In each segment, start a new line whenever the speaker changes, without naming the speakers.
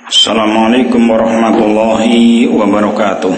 Assalamualaikum warahmatullahi wabarakatuh.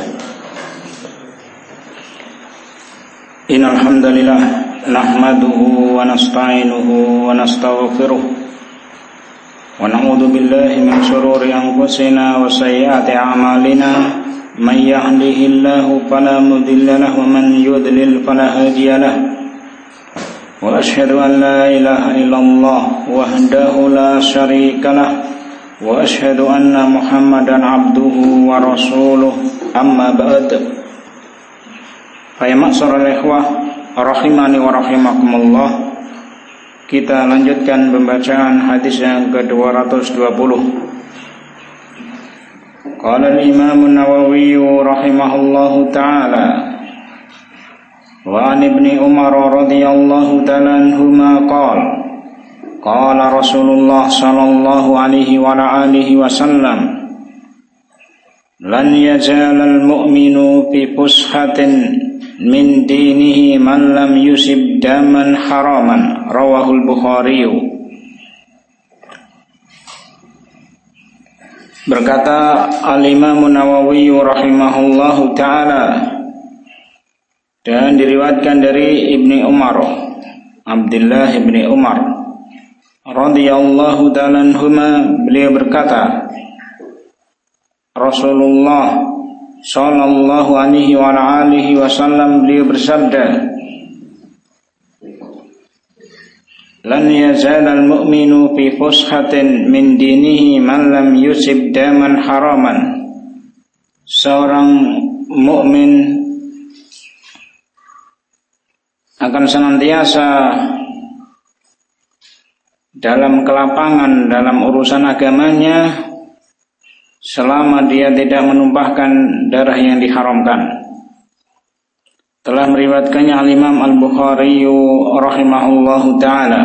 Innal hamdalillah nahmaduhu wa nasta'inuhu wa nastaghfiruh wa na'udzu billahi min shururi anfusina wa sayyiati a'malina may yahdihillahu fala mudilla lahu wa man yudlil fala hadiya lahu wa asyhadu an la ilaha illallah wahdahu la syarika lahu wa asyhadu anna Muhammadan abduhu wa rasuluh amma ba'd. Fa ya ma'syaral ikhwah rahimani wa rahimakumullah. Kita lanjutkan pembacaan hadis yang ke-220. Qala al-Imam an-Nawawi rahimahullahu ta'ala wa an ibni Umar radhiyallahu ta'ala anhuma qala qala Rasulullah sallallahu alaihi wa alihi wasallam lan yazalal mu'minu fi fushatin min dinihi man lam yusib daman haraman rawahul Bukhari. Berkata Al-Imam Nawawi rahimahullahu ta'ala, dan diriwayatkan dari Ibni Umar, Abdullah Ibni Umar radhiyallahu ta'ala anhuma, beliau berkata, Rasulullah sallallahu alaihi wa alihi wasallam beliau bersabda, lan yazalal mu'minu fi fushatin min dinihi man lam yusib daman haraman. Seorang mukmin akan senantiasa dalam kelapangan dalam urusan agamanya selama dia tidak menumpahkan darah yang diharamkan. Telah meriwayatkannya Al-Imam Al-Bukhari rahimahullahu ta'ala.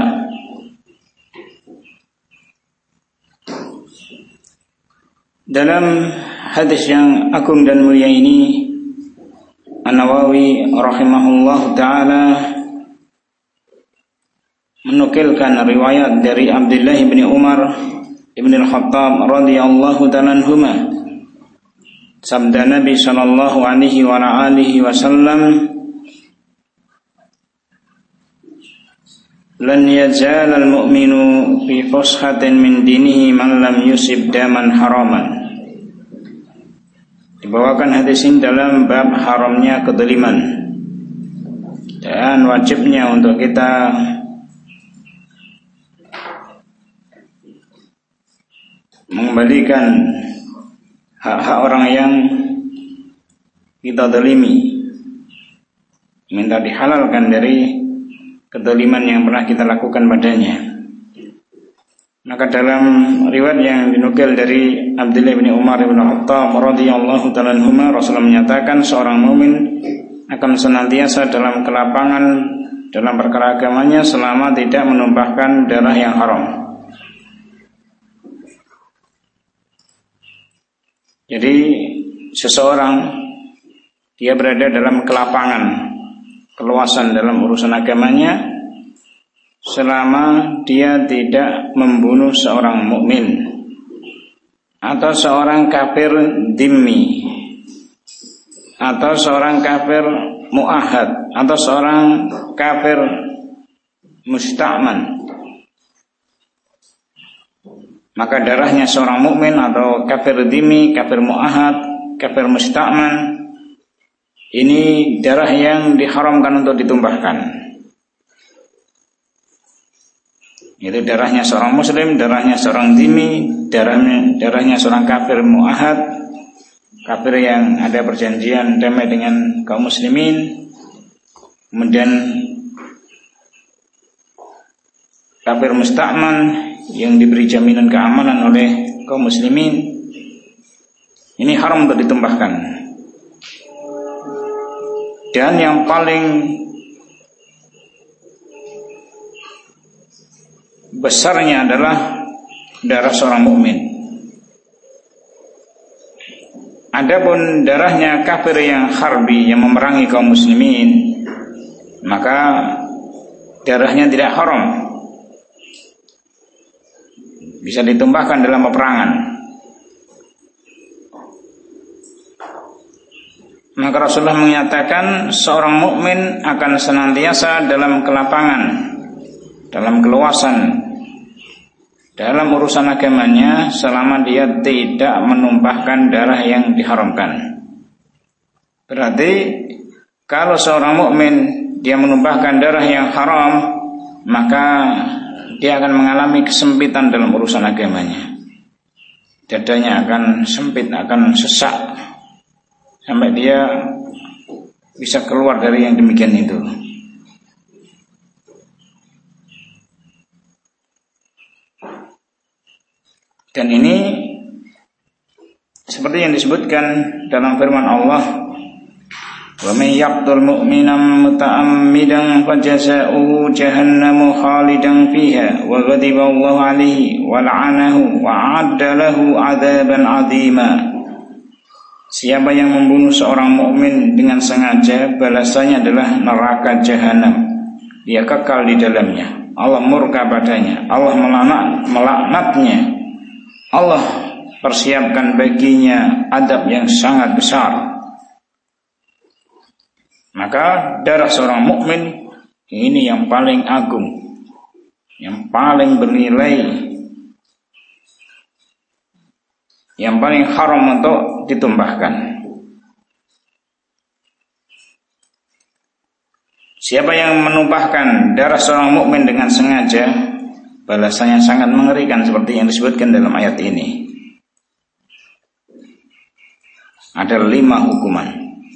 Dalam hadis yang agung dan mulia ini, An-Nawawi rahimahullahu ta'ala menukilkan riwayat dari Abdullah bin Umar ibn al-Khattab radhiyallahu ta'ala anhuma, sabda Nabi sallallahu alaihi wa alihi wasallam, lan yazalal mu'minu fi fushatin min dinihi man lam yusib daman haraman. Dibawakan hadis ini dalam bab haramnya kedzaliman dan wajibnya untuk kita mengembalikan hak-hak orang yang kita zalimi, minta dihalalkan dari kedzaliman yang pernah kita lakukan padanya. Maka dalam riwayat yang dinukil dari Abdullah bin Umar bin Khattab radhiyallahu ta'ala anhuma, Rasulullah menyatakan seorang mukmin akan senantiasa dalam kelapangan dalam perkara agamanya selama tidak menumpahkan darah yang haram. Jadi seseorang dia berada dalam kelapangan, keluasan dalam urusan agamanya selama dia tidak membunuh seorang mukmin atau seorang kafir dhimmi atau seorang kafir muahad atau seorang kafir musta'man. Maka darahnya seorang mukmin atau kafir dhimmi, kafir muahad, kafir musta'man, ini darah yang diharamkan untuk ditumpahkan. Itu darahnya seorang muslim, darahnya seorang dhimmi, darahnya seorang kafir muahad, kafir yang ada perjanjian damai dengan kaum muslimin, kemudian kafir musta'man yang diberi jaminan keamanan oleh kaum muslimin, ini haram untuk ditumpahkan. Dan yang paling besarnya adalah darah seorang mukmin. Adapun darahnya kafir yang harbi yang memerangi kaum muslimin, maka darahnya tidak haram, bisa ditumpahkan dalam peperangan. Maka Rasulullah menyatakan seorang mukmin akan senantiasa dalam kelapangan, dalam keluasan, dalam urusan agamanya selama dia tidak menumpahkan darah yang diharamkan. Berarti kalau seorang mukmin dia menumpahkan darah yang haram, maka dia akan mengalami kesempitan dalam urusan agamanya. Dadanya akan sempit, akan sesak, sampai dia bisa keluar dari yang demikian itu. Dan ini seperti yang disebutkan dalam firman Allah, wa may yaqtul mu'minan muta'ammidan fajaza'uhu jahannamu khalidan fiha wa ghadiba Allahu 'alaihi wa la'anahu wa 'adda lahu 'adzaban 'azima. Siapa yang membunuh seorang mukmin dengan sengaja, balasannya adalah neraka jahanam. Dia kekal di dalamnya. Allah murka padanya, Allah melaknatnya. Allah persiapkan baginya adab yang sangat besar. Maka darah seorang mukmin ini yang paling agung, yang paling bernilai, yang paling haram untuk ditumpahkan. Siapa yang menumpahkan darah seorang mukmin dengan sengaja, balasannya sangat mengerikan seperti yang disebutkan dalam ayat ini. Ada 5 hukuman.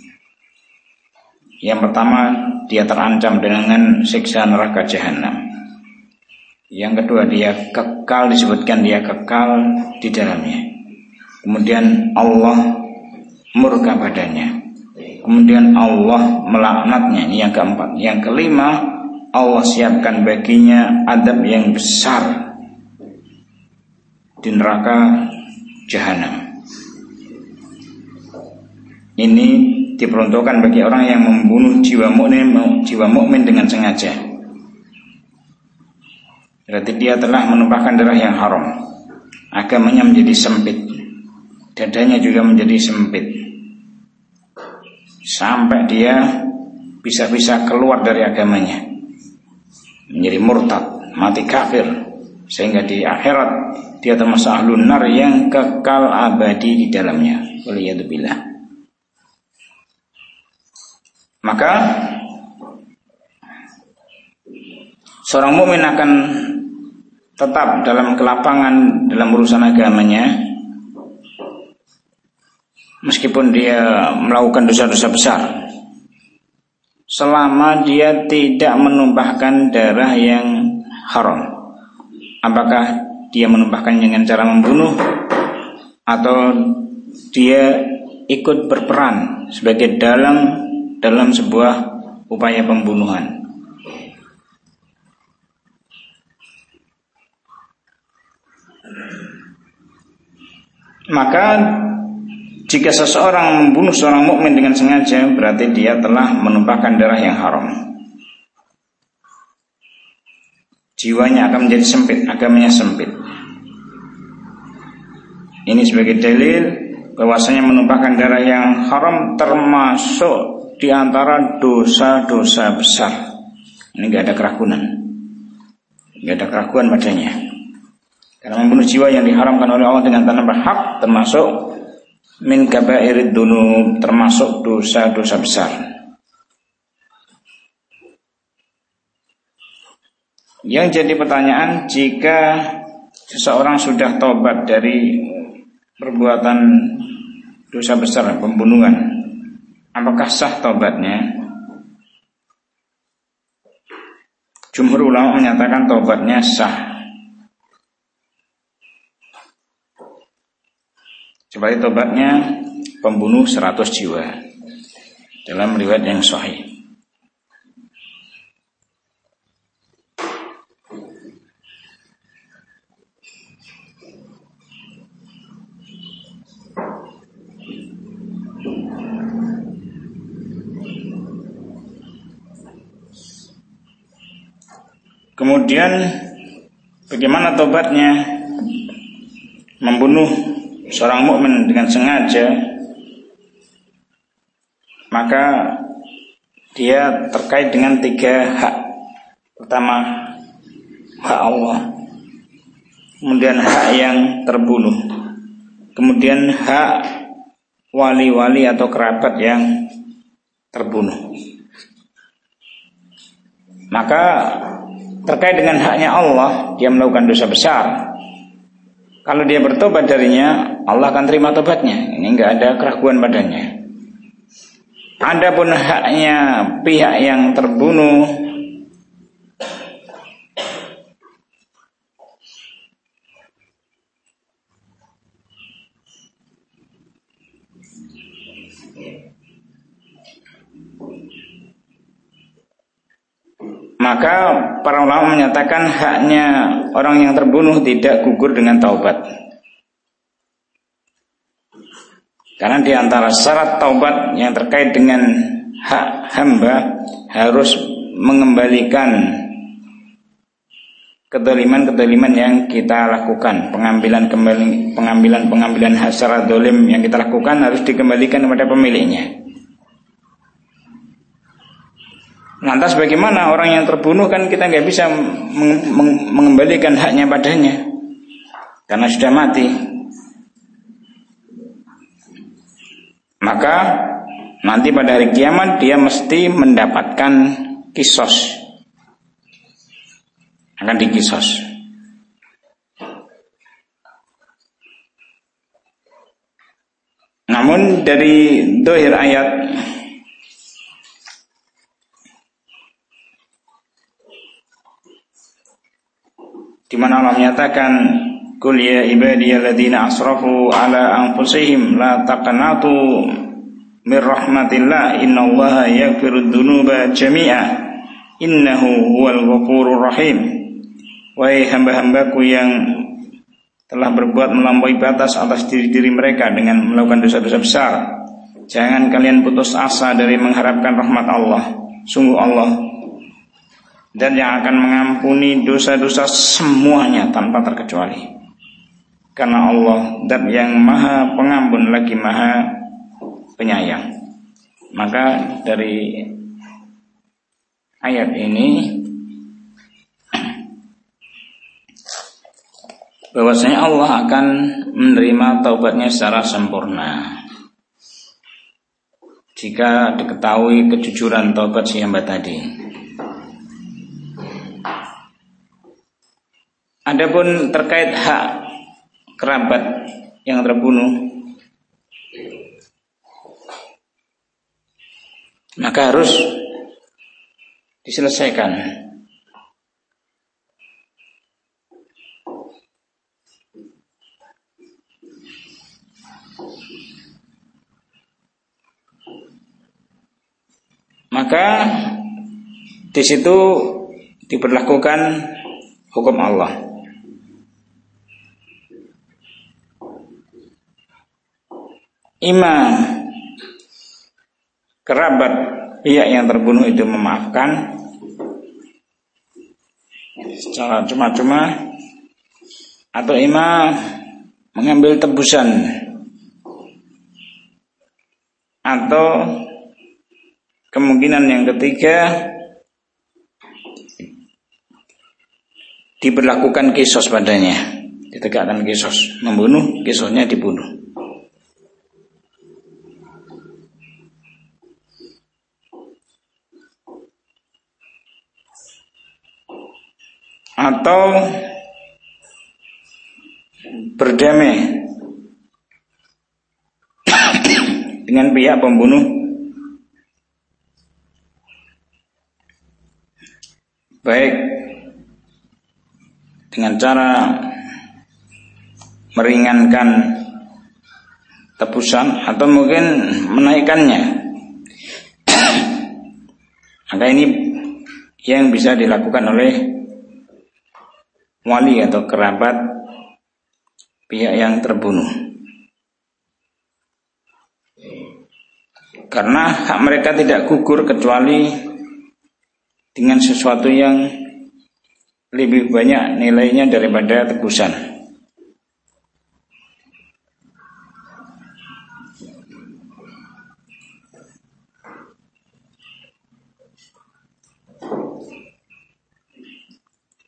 Yang pertama, dia terancam dengan siksa neraka jahanam. Yang kedua, dia kekal, disebutkan dia kekal di dalamnya. Kemudian Allah murka padanya. Kemudian Allah melaknatnya. Ini yang keempat. Yang kelima, Allah siapkan baginya adab yang besar di neraka jahanam. Ini diperuntukkan bagi orang yang membunuh jiwa mukmin dengan sengaja. Berarti dia telah menumpahkan darah yang haram. Agamanya menjadi sempit, dadanya juga menjadi sempit, sampai dia bisa keluar dari agamanya, menjadi murtad, mati kafir, sehingga di akhirat dia termasuk ahlun nar yang kekal abadi di dalamnya. Waliyadzubillah. Maka seorang mukmin akan tetap dalam kelapangan dalam urusan agamanya, meskipun dia melakukan dosa-dosa besar, selama dia tidak menumpahkan darah yang haram. Apakah dia menumpahkan dengan cara membunuh, atau dia ikut berperan sebagai dalam sebuah upaya pembunuhan. Maka jika seseorang membunuh seorang mukmin dengan sengaja, berarti dia telah menumpahkan darah yang haram. Jiwanya akan menjadi sempit, agamanya sempit. Ini sebagai dalil bahwasanya menumpahkan darah yang haram termasuk di antara dosa-dosa besar. Ini gak ada keraguan, gak ada keraguan padanya. Karena membunuh jiwa yang diharamkan oleh Allah dengan tanpa hak termasuk min kabairid dzunub, termasuk dosa-dosa besar. Yang jadi pertanyaan, jika seseorang sudah tobat dari perbuatan dosa besar pembunuhan, apakah sah tobatnya? Jumhur ulama menyatakan tobatnya sah. Sebagai tobatnya pembunuh 100 jiwa dalam riwayat yang sahih. Kemudian bagaimana tobatnya membunuh seorang mukmin dengan sengaja? maka dia terkait dengan 3 hak. Pertama, hak Allah, kemudian hak yang terbunuh, kemudian hak wali-wali atau kerabat yang terbunuh. Maka terkait dengan haknya Allah, dia melakukan dosa besar. Kalau dia bertobat darinya, Allah akan terima tobatnya. Ini enggak ada keraguan padanya. Adapun haknya pihak yang terbunuh, maka para ulama menyatakan haknya orang yang terbunuh tidak gugur dengan taubat. Karena di antara syarat taubat yang terkait dengan hak hamba harus mengembalikan kedoliman yang kita lakukan, pengambilan hak secara dolim yang kita lakukan harus dikembalikan kepada pemiliknya. Lantas bagaimana orang yang terbunuh, kan kita nggak bisa mengembalikan haknya padanya karena sudah mati. Maka nanti pada hari kiamat dia mesti mendapatkan kisos, akan dikisos. Namun dari dohir ayat di mana Allah menyatakan, Qul ya ibadiyalladzina asrafu ala anfusihim la taqnatu mir rahmatillah innallaha yaghfirud dzunuba jami'a innahu huwal ghafurur rahim. Wahai hamba-hambaku yang telah berbuat melampaui batas atas diri-diri mereka dengan melakukan dosa-dosa besar, jangan kalian putus asa dari mengharapkan rahmat Allah. Sungguh Allah dan yang akan mengampuni dosa-dosa semuanya tanpa terkecuali. Karena Allah dan yang maha pengampun lagi maha penyayang. Maka dari ayat ini bahwasanya Allah akan menerima taubatnya secara sempurna jika diketahui kejujuran taubat si hamba tadi. Adapun terkait hak kerabat yang terbunuh, maka harus diselesaikan. Maka di situ diberlakukan hukum Allah. Ima kerabat pihak yang terbunuh itu memaafkan secara cuma-cuma, atau ima mengambil tebusan, atau kemungkinan yang ketiga diberlakukan kisos padanya, ditegakkan kisos, membunuh, kisosnya dibunuh. Atau berdamai dengan pihak pembunuh, baik dengan cara meringankan tebusan atau mungkin menaikkannya. Maka ini yang bisa dilakukan oleh wali atau kerabat pihak yang terbunuh, karena hak mereka tidak gugur kecuali dengan sesuatu yang lebih banyak nilainya daripada tebusan.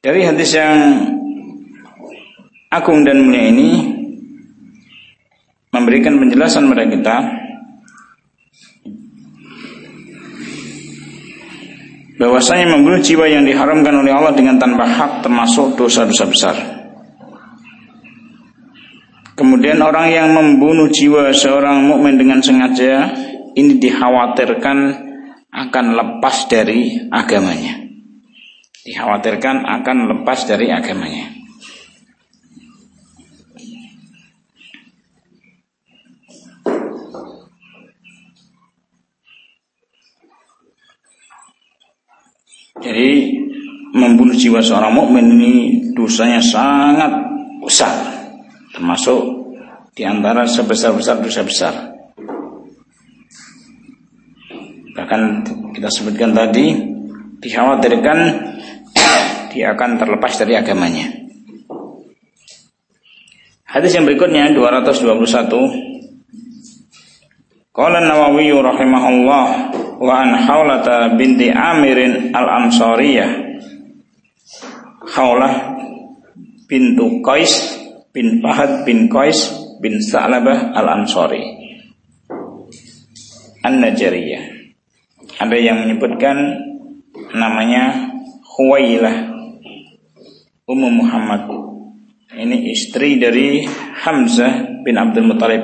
Dari hadis yang agung dan mulia ini memberikan penjelasan kepada kita bahwasanya membunuh jiwa yang diharamkan oleh Allah dengan tanpa hak termasuk dosa-dosa besar. Kemudian orang yang membunuh jiwa seorang mukmin dengan sengaja ini dikhawatirkan akan lepas dari agamanya. Dikhawatirkan akan lepas dari agamanya. Jadi membunuh jiwa seorang mukmin ini dosanya sangat besar, termasuk di antara sebesar-besar dosa besar. Bahkan kita sebutkan tadi, dikhawatirkan dia akan terlepas dari agamanya. Hadis yang berikutnya 221. Qala An-Nawawi rahimahullah wa an Hawlata binti Amirin al-Ansariyah. Hawlah bintu Qais bin Fahad bin Qais bin Sa'labah al-Ansari An-Najariyah. Ada yang menyebutkan namanya Khuwailah Ummu Muhammad. Ini istri dari Hamzah bin Abdul Muttalib.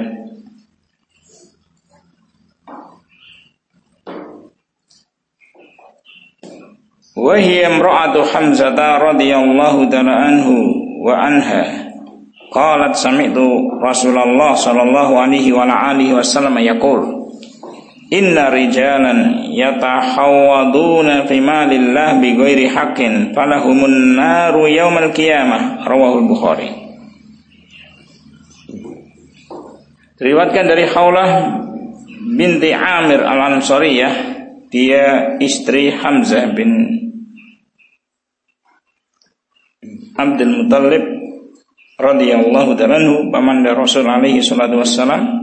Wa hiya imra'atu Hamzah radhiyallahu ta'ala anhu wa anha. Qalat sami'tu Rasulullah sallallahu alaihi wa alihi wasallam yaqul inna rijalan yatahawwaduna fi malillah bighairi haqqin falahumun naru yaumal qiyamah. Rawahul Bukhari. Diriwayatkan dari Haulah binti Amir al-Ansariyah, dia istri Hamzah bin Abdul Muttalib radhiyallahu ta'ala anhu, paman Rasul alaihi salatu wassalam.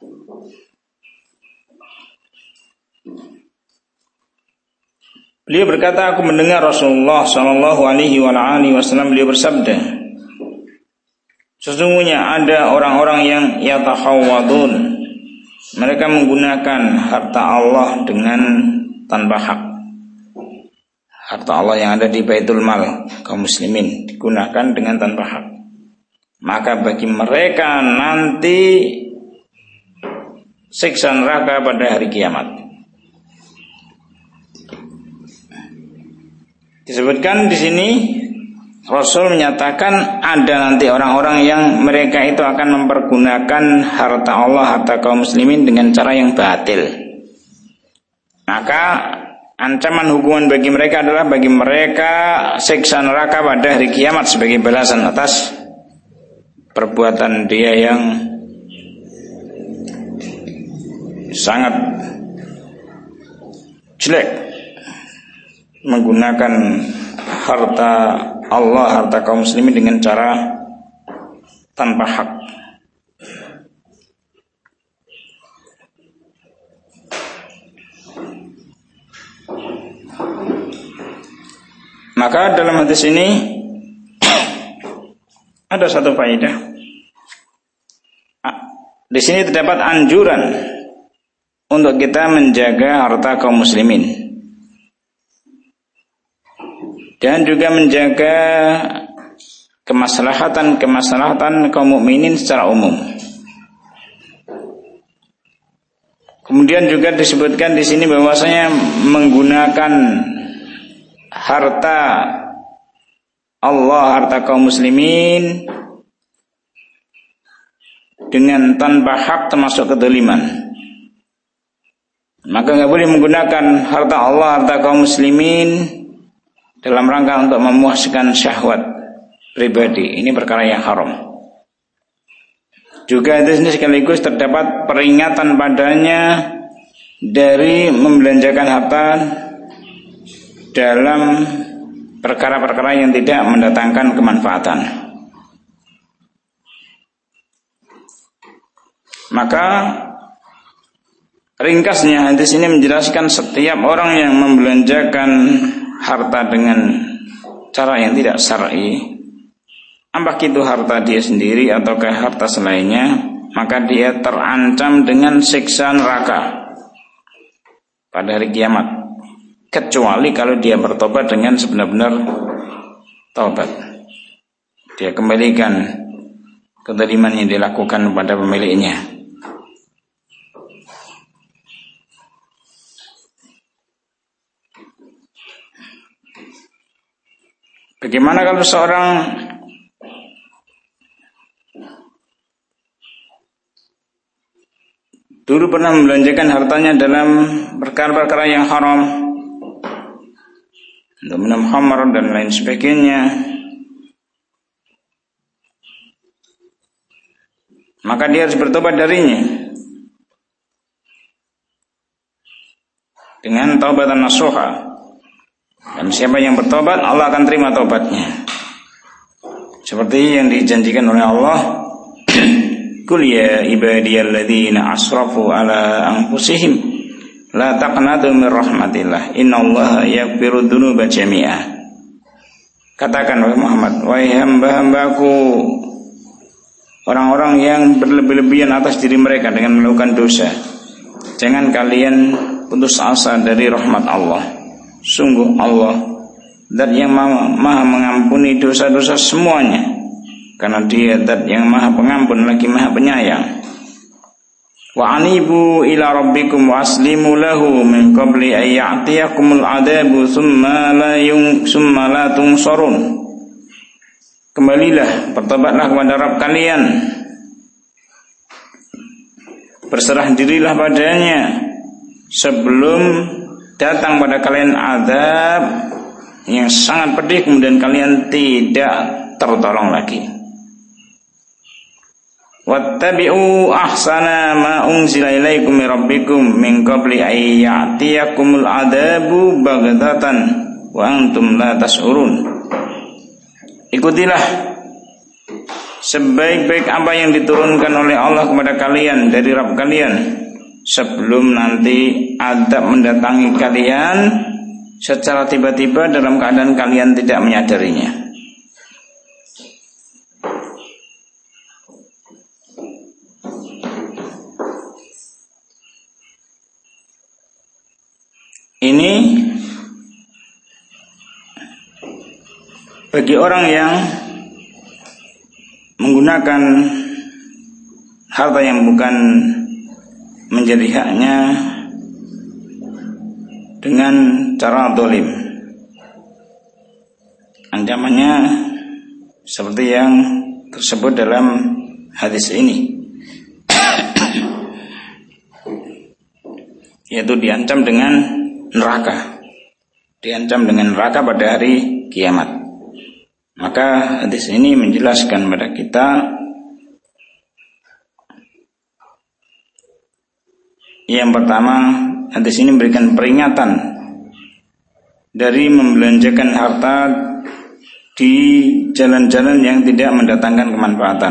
Beliau berkata, aku mendengar Rasulullah sallallahu alaihi wasallam beliau bersabda, sesungguhnya ada orang-orang yang yatahawwadun, mereka menggunakan harta Allah dengan tanpa hak. Harta Allah yang ada di Baitul Mal kaum muslimin digunakan dengan tanpa hak. Maka bagi mereka nanti siksa neraka pada hari kiamat. Disebutkan di sini Rasul menyatakan ada nanti orang-orang yang mereka itu akan mempergunakan harta Allah, harta kaum muslimin dengan cara yang batil. Maka ancaman hukuman bagi mereka adalah bagi mereka siksa neraka pada hari kiamat sebagai balasan atas perbuatan dia yang sangat jelek, menggunakan harta Allah, harta kaum muslimin dengan cara tanpa hak. Maka dalam hadis ini ada satu faedah. Di sini terdapat anjuran untuk kita menjaga harta kaum muslimin dan juga menjaga kemaslahatan kaum mukminin secara umum. Kemudian juga disebutkan di sini bahwasanya menggunakan harta Allah, harta kaum muslimin dengan tanpa hak termasuk kedzaliman. Maka enggak boleh menggunakan harta Allah, harta kaum muslimin dalam rangka untuk memuaskan syahwat pribadi. Ini perkara yang haram. Juga di sini sekaligus terdapat peringatan padanya dari membelanjakan harta dalam perkara-perkara yang tidak mendatangkan kemanfaatan. Maka ringkasnya hadis ini menjelaskan setiap orang yang membelanjakan harta dengan cara yang tidak syar'i, apakah itu harta dia sendiri ataukah harta selainnya, maka dia terancam dengan siksa neraka pada hari kiamat, kecuali kalau dia bertobat dengan sebenar-benar taubat. Dia kembalikan kezaliman yang dilakukan kepada pemiliknya. Bagaimana kalau seorang dulu pernah membelanjakan hartanya dalam perkara-perkara yang haram, untuk minum khamar dan lain sebagainya, maka dia harus bertobat darinya dengan taubatan nasuha. Dan siapa yang bertobat, Allah akan terima taubatnya, seperti yang dijanjikan oleh Allah, Qul ya ibadiyalladzina asrafu ala anfusihim la taqnatu min rahmatillah innallaha yaghfiru dzunuba jami'a. Katakan wahai Muhammad, wahai hamba-hambaku, orang-orang yang berlebih-lebihan atas diri mereka dengan melakukan dosa, jangan kalian putus asa dari rahmat Allah. Sungguh Allah zat yang maha mengampuni dosa-dosa semuanya, karena dia zat yang maha pengampun lagi maha penyayang. Wa anibu ila rabbikum wa aslimu lahu min qabli an ya'tiyakumul adabu summa la tunsarun. Kembalilah, bertobatlah kepada Rabb kalian, berserah dirilah padanya sebelum datang pada kalian azab yang sangat pedih, kemudian kalian tidak tertolong lagi. Wattabi'u ahsana ma unzila ilaikum min rabbikum min qabli an ya'tiyakumul adabu baghtatan wa antum la tash'urun. Ikutilah sebaik-baik apa yang diturunkan oleh Allah kepada kalian dari Rabb kalian, sebelum nanti azab mendatangi kalian secara tiba-tiba dalam keadaan kalian tidak menyadarinya. Ini bagi orang yang menggunakan harta yang bukan menjadi haknya dengan cara zalim. Ancamannya seperti yang tersebut dalam hadis ini, yaitu diancam dengan neraka, diancam dengan neraka pada hari kiamat. Maka hadis ini menjelaskan kepada kita yang pertama, hadis ini memberikan peringatan dari membelanjakan harta di jalan-jalan yang tidak mendatangkan kemanfaatan.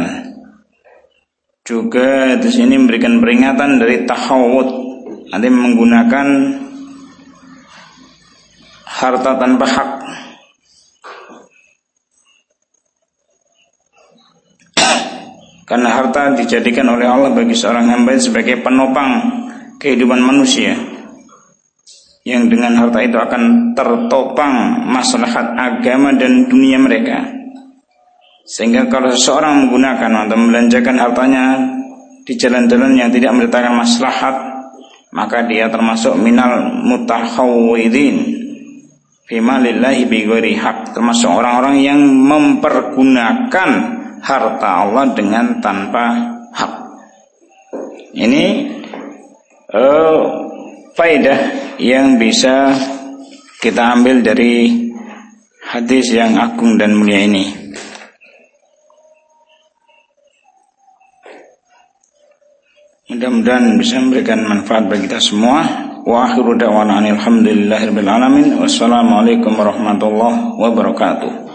Juga hadis ini memberikan peringatan dari tahawud, nanti menggunakan harta tanpa hak. Karena harta dijadikan oleh Allah bagi seorang hamba sebagai penopang kehidupan manusia, yang dengan harta itu akan tertopang maslahat agama dan dunia mereka. Sehingga kalau seseorang menggunakan atau membelanjakan hartanya di jalan-jalan yang tidak mendatangkan maslahat, maka dia termasuk minal mutahawwidin fi malillahi bighairi haq, termasuk orang-orang yang mempergunakan harta Allah dengan tanpa hak. Ini faedah yang bisa kita ambil dari hadis yang agung dan mulia ini. Mudah-mudahan bisa memberikan manfaat bagi kita semua. Wa akhiru da'wana alhamdulillahirabbil alamin. Wassalamualaikum warahmatullahi wabarakatuh.